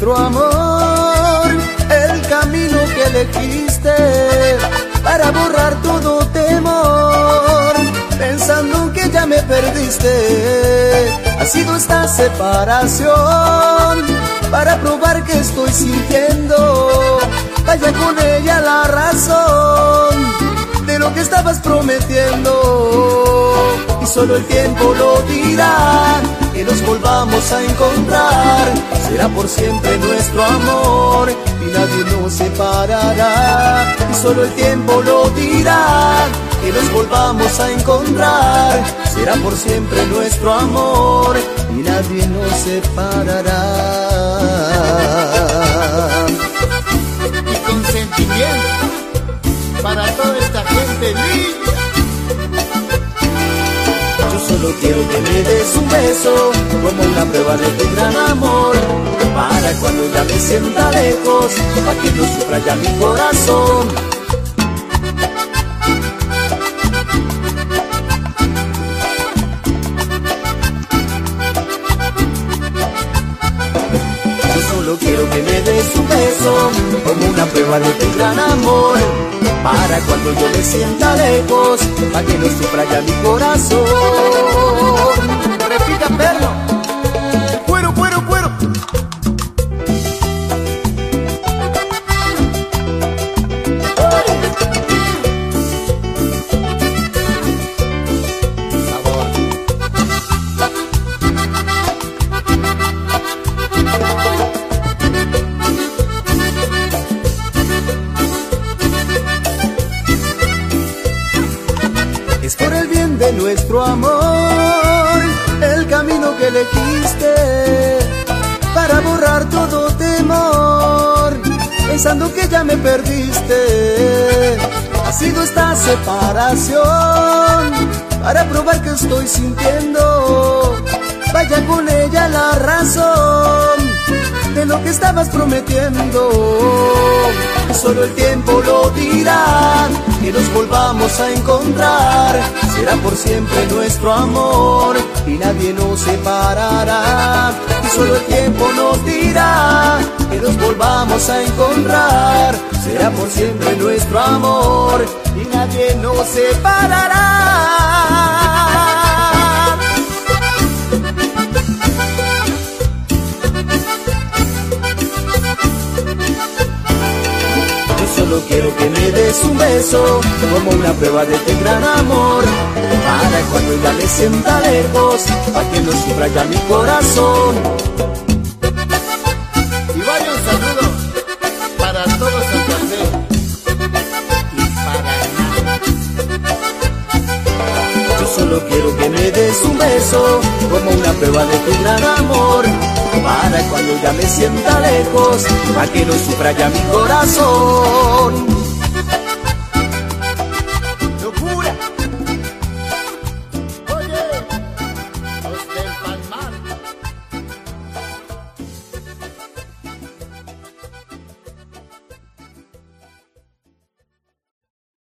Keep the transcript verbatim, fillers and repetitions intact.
nuestro amor, el camino que elegiste para borrar todo temor, pensando que ya me perdiste. Ha sido esta separación para probar que estoy sintiendo. Vaya con ella la razón de lo que estabas prometiendo, y solo el tiempo lo dirá, que nos volvamos a encontrar. Será por siempre nuestro amor y nadie nos separará, y solo el tiempo lo dirá, que nos volvamos a encontrar. Será por siempre nuestro amor y nadie nos separará. Y con sentimiento para toda esta gente linda. Yo solo quiero que me des un beso, como una prueba de tu gran amor, para cuando ya me sienta lejos, para que no sufra ya mi corazón. Yo solo quiero que me des un beso, como una prueba de tu gran amor, para cuando yo me sienta lejos, para que no sufra ya mi corazón. Repita, perro. Cuero, cuero, cuero. Es por el bien de nuestro amor, el camino que elegiste para borrar todo temor, pensando que ya me perdiste. Ha sido esta separación para probar que estoy sintiendo. Vaya con ella la razón de lo que estabas prometiendo. Solo el tiempo lo dirá, que nos volvamos a encontrar. Será por siempre nuestro amor y nadie nos separará. Y solo el tiempo nos dirá, que nos volvamos a encontrar. Será por siempre nuestro amor y nadie nos separará. Solo quiero que me des un beso, como una prueba de tu gran amor, para cuando ya me sienta lejos, para que no sufra ya mi corazón. Y vaya un saludo para todos Santander y para nada. Yo solo quiero que me des un beso, como una prueba de tu gran amor, para cuando ya me sienta lejos, para que no sufra ya mi corazón.